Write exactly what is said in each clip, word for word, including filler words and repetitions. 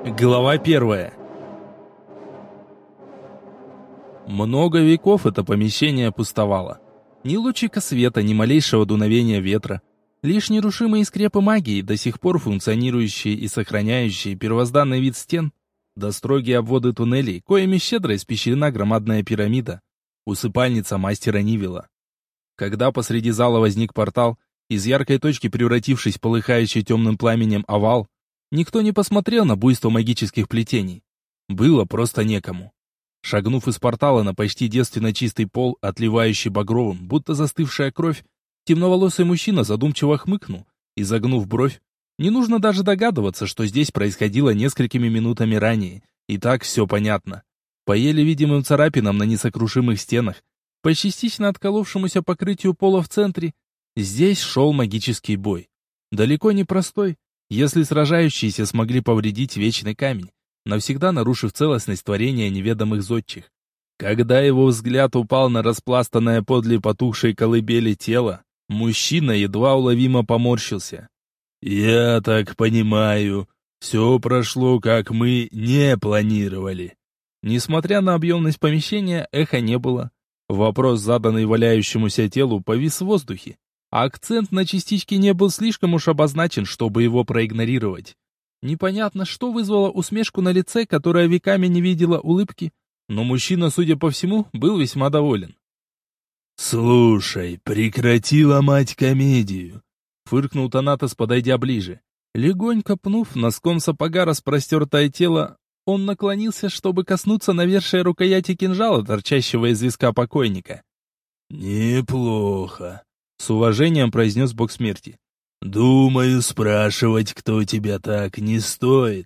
Глава первая. Много веков это помещение пустовало. Ни лучика света, ни малейшего дуновения ветра. Лишь нерушимые скрепы магии, до сих пор функционирующие и сохраняющие первозданный вид стен, да строгие обводы туннелей, коими щедро испещрена громадная пирамида, усыпальница мастера Нивела. Когда посреди зала возник портал, из яркой точки превратившись в полыхающий темным пламенем овал, никто не посмотрел на буйство магических плетений. Было просто некому. Шагнув из портала на почти девственно чистый пол, отливающий багровым, будто застывшая кровь, темноволосый мужчина задумчиво хмыкнул, изогнув бровь. Не нужно даже догадываться, что здесь происходило несколькими минутами ранее. И так все понятно. По еле видимым царапинам на несокрушимых стенах, по частично отколовшемуся покрытию пола в центре, здесь шел магический бой. Далеко не простой, если сражающиеся смогли повредить вечный камень, навсегда нарушив целостность творения неведомых зодчих. Когда его взгляд упал на распластанное подле потухшей колыбели тело, мужчина едва уловимо поморщился. «Я так понимаю, все прошло, как мы не планировали». Несмотря на объемность помещения, эха не было. Вопрос, заданный валяющемуся телу, повис в воздухе. А акцент на частичке не был слишком уж обозначен, чтобы его проигнорировать. Непонятно, что вызвало усмешку на лице, которая веками не видела улыбки, но мужчина, судя по всему, был весьма доволен. «Слушай, прекрати ломать комедию», — фыркнул Танатос, подойдя ближе. Легонько пнув носком сапога распростертое тело, он наклонился, чтобы коснуться навершия рукояти кинжала, торчащего из виска покойника. «Неплохо», — с уважением произнес бог смерти. «Думаю, спрашивать, кто тебя так, не стоит».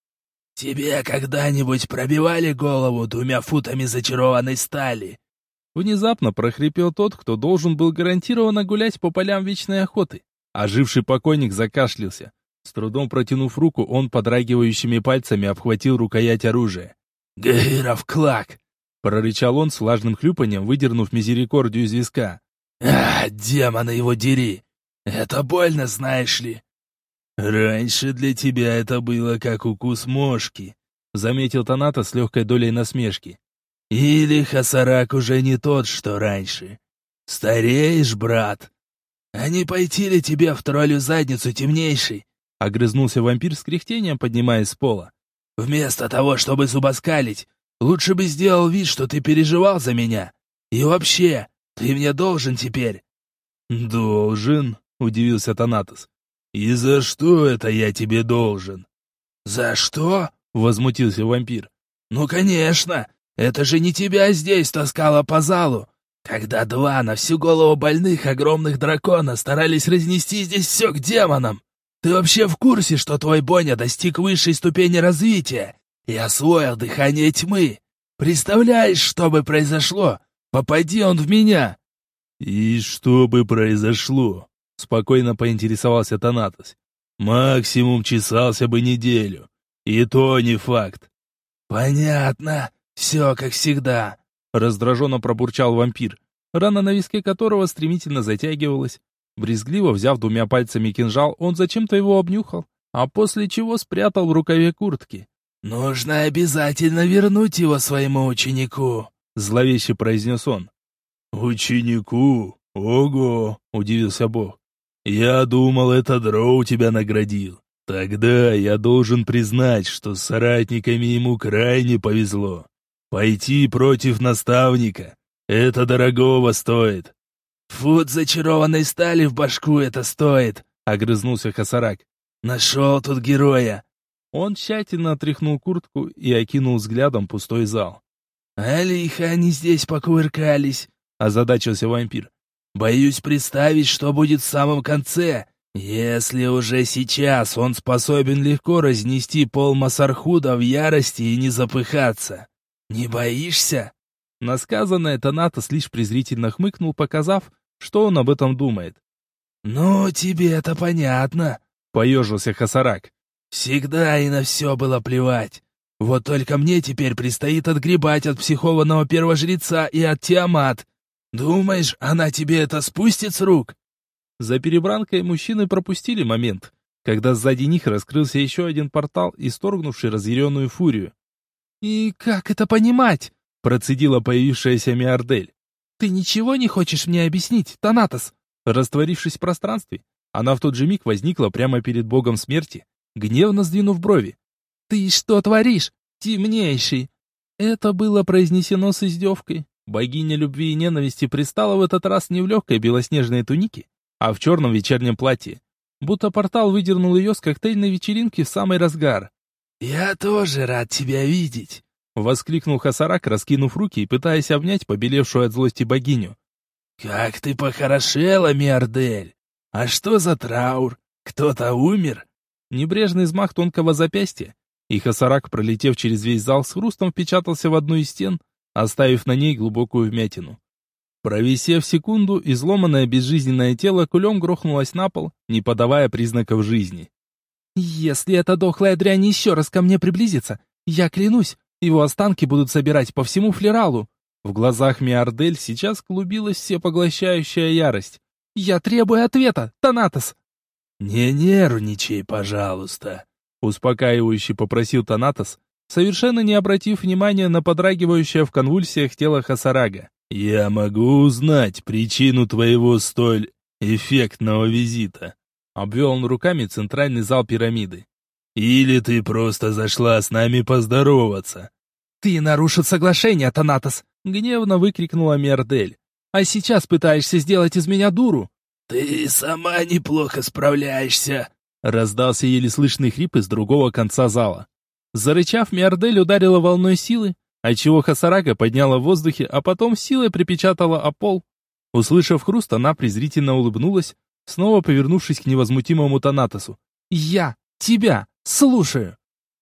«Тебе когда-нибудь пробивали голову двумя футами зачарованной стали?» Внезапно прохрипел тот, кто должен был гарантированно гулять по полям вечной охоты. Оживший покойник закашлялся. С трудом протянув руку, он подрагивающими пальцами обхватил рукоять оружия. «Гыров клак!» — прорычал он с влажным хлюпаньем, выдернув мизерикордию из виска. «А, демона его дери! Это больно, знаешь ли!» «Раньше для тебя это было как укус мошки», — заметил Танатос с легкой долей насмешки. «Или Хасарак уже не тот, что раньше. Стареешь, брат?» «А не пойти ли тебе в троллю задницу, темнейший?» — огрызнулся вампир с кряхтением, поднимаясь с пола. «Вместо того, чтобы зубоскалить, лучше бы сделал вид, что ты переживал за меня. И вообще, ты мне должен теперь». «Должен?» — удивился Танатос. «И за что это я тебе должен?» «За что?» — возмутился вампир. «Ну, конечно, это же не тебя здесь таскало по залу, когда два на всю голову больных огромных дракона старались разнести здесь все к демонам. Ты вообще в курсе, что твой Боня достиг высшей ступени развития и освоил дыхание тьмы? Представляешь, что бы произошло? Попади он в меня!» «И что бы произошло?» — спокойно поинтересовался Танатос. «Максимум чесался бы неделю. И то не факт». «Понятно. Все как всегда», — раздраженно пробурчал вампир, рана на виске которого стремительно затягивалась. Брезгливо взяв двумя пальцами кинжал, он зачем-то его обнюхал, а после чего спрятал в рукаве куртки. «Нужно обязательно вернуть его своему ученику», — зловеще произнес он. «Ученику? Ого!» — удивился бог. «Я думал, это Дроу тебя наградил. Тогда я должен признать, что с соратниками ему крайне повезло. Пойти против наставника — это дорогого стоит». «Фут зачарованной стали в башку это стоит», — огрызнулся Хасарак. «Нашел тут героя». Он тщательно отряхнул куртку и окинул взглядом пустой зал. «А лихо они здесь покувыркались», — озадачился вампир. «Боюсь представить, что будет в самом конце, если уже сейчас он способен легко разнести пол Масархуда в ярости и не запыхаться. Не боишься?» На сказанное Танатос лишь презрительно хмыкнул, показав, что он об этом думает. «Ну, тебе это понятно», — поежился Хасарак. «Всегда и на все было плевать. Вот только мне теперь предстоит отгребать от психованного первожреца и от Тиамат. Думаешь, она тебе это спустит с рук?» За перебранкой мужчины пропустили момент, когда сзади них раскрылся еще один портал, исторгнувший разъяренную фурию. «И как это понимать?» — процедила появившаяся Миардель. «Ты ничего не хочешь мне объяснить, Танатос?» Растворившись в пространстве, она в тот же миг возникла прямо перед богом смерти, гневно сдвинув брови. «Ты что творишь, темнейший?» Это было произнесено с издевкой. Богиня любви и ненависти пристала в этот раз не в легкой белоснежной тунике, а в черном вечернем платье. Будто портал выдернул ее с коктейльной вечеринки в самый разгар. «Я тоже рад тебя видеть!» — воскликнул Хасарак, раскинув руки и пытаясь обнять побелевшую от злости богиню. «Как ты похорошела, Миардель! А что за траур? Кто-то умер?» Небрежный взмах тонкого запястья, и Хасарак, пролетев через весь зал, с хрустом впечатался в одну из стен, оставив на ней глубокую вмятину. Провисев секунду, изломанное безжизненное тело кулем грохнулось на пол, не подавая признаков жизни. «Если эта дохлая дрянь еще раз ко мне приблизится, я клянусь, его останки будут собирать по всему Флералу». В глазах Миардель сейчас клубилась всепоглощающая ярость. «Я требую ответа, Танатос!» «Не нервничай, пожалуйста», — успокаивающе попросил Танатос, совершенно не обратив внимания на подрагивающее в конвульсиях тело Хасарага. «Я могу узнать причину твоего столь эффектного визита», — обвел он руками центральный зал пирамиды. «Или ты просто зашла с нами поздороваться?» «Ты нарушил соглашение, Танатос!» — гневно выкрикнула Миардель. «А сейчас пытаешься сделать из меня дуру?» «Ты сама неплохо справляешься!» — раздался еле слышный хрип из другого конца зала. Зарычав, Миардель ударила волной силы, отчего Хасарага подняла в воздухе, а потом силой припечатала о пол. Услышав хруст, она презрительно улыбнулась, снова повернувшись к невозмутимому Танатосу. «Я тебя слушаю!»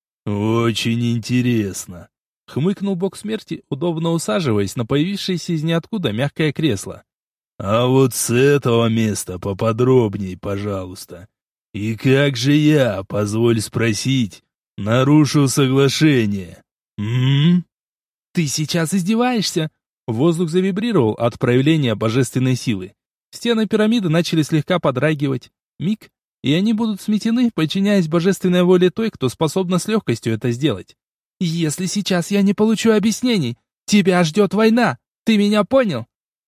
«Очень интересно!» — хмыкнул бог смерти, удобно усаживаясь на появившееся из ниоткуда мягкое кресло. «А вот с этого места поподробней, пожалуйста. И как же я, позволь спросить, нарушу соглашение? М? Ты сейчас издеваешься?» Воздух завибрировал от проявления божественной силы. Стены пирамиды начали слегка подрагивать. Миг, и они будут сметены, подчиняясь божественной воле той, кто способна с легкостью это сделать. «Если сейчас я не получу объяснений, тебя ждет война. Ты меня понял?»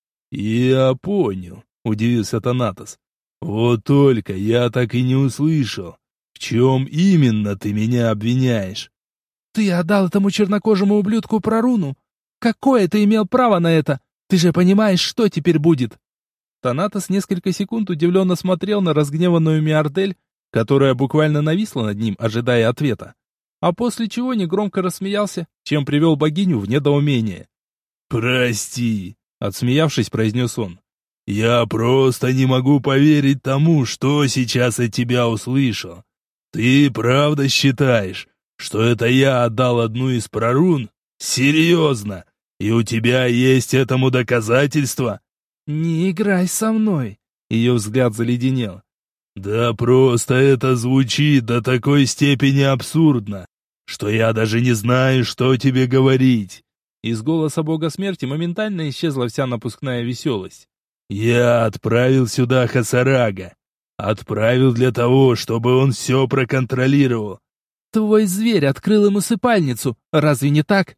«Я понял», — удивился Танатос. «Вот только я так и не услышал. В чем именно ты меня обвиняешь?» «Ты отдал этому чернокожему ублюдку проруну. Какое ты имел право на это? Ты же понимаешь, что теперь будет?» Танатос несколько секунд удивленно смотрел на разгневанную Миардель, которая буквально нависла над ним, ожидая ответа. А после чего негромко рассмеялся, чем привел богиню в недоумение. «Прости», — отсмеявшись, произнес он. «Я просто не могу поверить тому, что сейчас от тебя услышал. Ты правда считаешь, что это я отдал одну из прорун? Серьезно? И у тебя есть этому доказательства?» «Не играй со мной!» Ее взгляд заледенел. «Да просто это звучит до такой степени абсурдно, что я даже не знаю, что тебе говорить». Из голоса бога смерти моментально исчезла вся напускная веселость. «Я отправил сюда Хасарага. Отправил для того, чтобы он все проконтролировал». «Твой зверь открыл ему сыпальницу, разве не так?»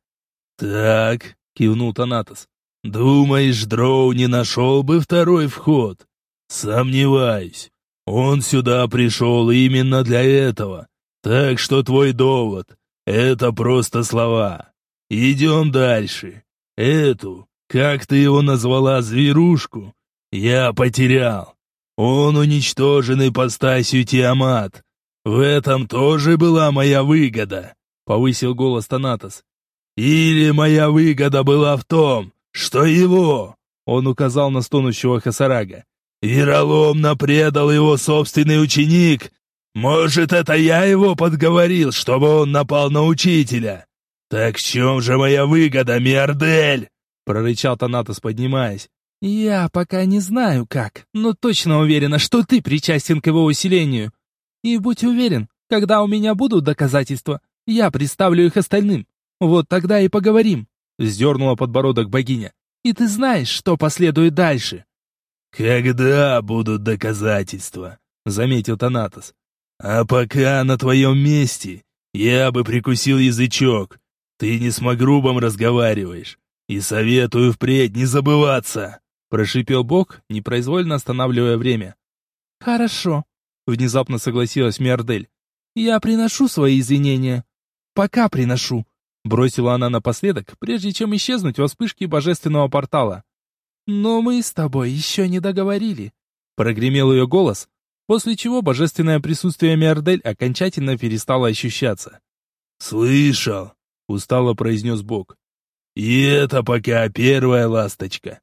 «Так», — кивнул Танатос. «Думаешь, Дроу не нашел бы второй вход? Сомневаюсь. Он сюда пришел именно для этого. Так что твой довод — это просто слова. Идем дальше. Эту, как ты его назвала, зверушку, я потерял. Он уничтожен ипостасью Тиамат. В этом тоже была моя выгода», — повысил голос Танатос. «Или моя выгода была в том, что его, он указал на стонущего Хасарага, вероломно предал его собственный ученик. Может, это я его подговорил, чтобы он напал на учителя? Так в чем же моя выгода, Миардель?» — прорычал Танатос, поднимаясь. «Я пока не знаю как, но точно уверена, что ты причастен к его усилению. И будь уверен, когда у меня будут доказательства, я представлю их остальным. Вот тогда и поговорим», — вздернула подбородок богиня. «И ты знаешь, что последует дальше». «Когда будут доказательства?» — заметил Танатос. А пока на твоем месте я бы прикусил язычок. Ты не с Магрубом разговариваешь. И советую впредь не забываться!» Прошипел Бог, непроизвольно останавливая время. «Хорошо», — внезапно согласилась Миардель. «Я приношу свои извинения. Пока приношу», — бросила она напоследок, прежде чем исчезнуть во вспышке божественного портала. «Но мы с тобой еще не договорили», — прогремел ее голос, после чего божественное присутствие Миардель окончательно перестало ощущаться. «Слышал», — устало произнес Бог. «И это пока первая ласточка».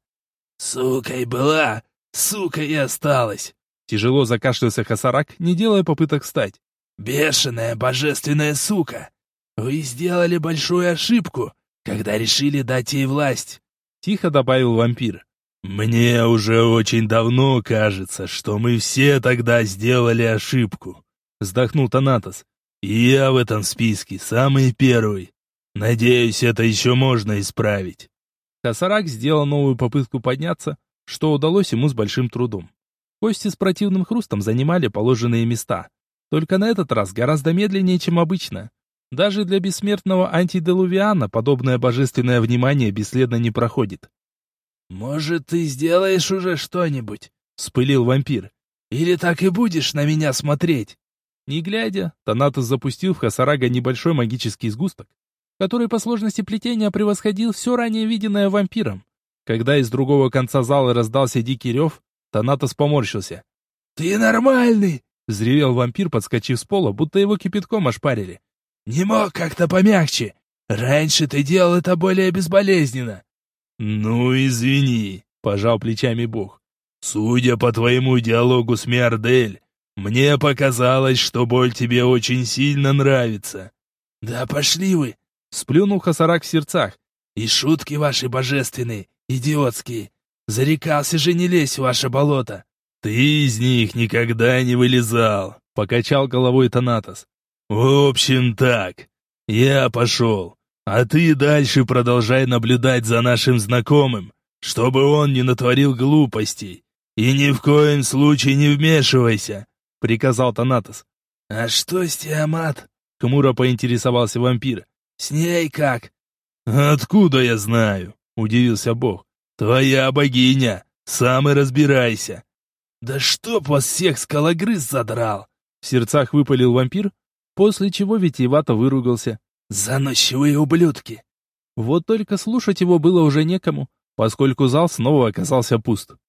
«Сукой была, сукой и осталась», — тяжело закашлялся Хасарак, не делая попыток встать. «Бешеная божественная сука! Вы сделали большую ошибку, когда решили дать ей власть», — тихо добавил вампир. «Мне уже очень давно кажется, что мы все тогда сделали ошибку», — вздохнул Танатос. «И я в этом списке самый первый. Надеюсь, это еще можно исправить». Хасарак сделал новую попытку подняться, что удалось ему с большим трудом. Кости с противным хрустом занимали положенные места. Только на этот раз гораздо медленнее, чем обычно. Даже для бессмертного антиделувиана подобное божественное внимание бесследно не проходит. «Может, ты сделаешь уже что-нибудь?» — вспылил вампир. «Или так и будешь на меня смотреть?» Не глядя, Танатос запустил в Хасарага небольшой магический сгусток, который по сложности плетения превосходил все ранее виденное вампиром. Когда из другого конца зала раздался дикий рев, Танатос поморщился. «Ты нормальный!» — взревел вампир, подскочив с пола, будто его кипятком ошпарили. «Не мог как-то помягче. Раньше ты делал это более безболезненно». «Ну, извини», — пожал плечами Бог. «Судя по твоему диалогу с Миардель, мне показалось, что боль тебе очень сильно нравится». «Да пошли вы!» — сплюнул Хасарак в сердцах. «И шутки ваши божественные, идиотские. Зарекался же не лезть в ваше болото». «Ты из них никогда не вылезал», — покачал головой Танатос. «В общем так, я пошел, а ты дальше продолжай наблюдать за нашим знакомым, чтобы он не натворил глупостей. И ни в коем случае не вмешивайся», — приказал Танатос. «А что с Тиамат?» — хмуро поинтересовался вампир. «С ней как?» «Откуда я знаю?» — удивился Бог. «Твоя богиня, сам и разбирайся». «Да чтоб вас всех скалогрыз задрал!» В сердцах выпалил вампир, после чего витиевато выругался. «Заносчивые ублюдки!» Вот только слушать его было уже некому, поскольку зал снова оказался пуст.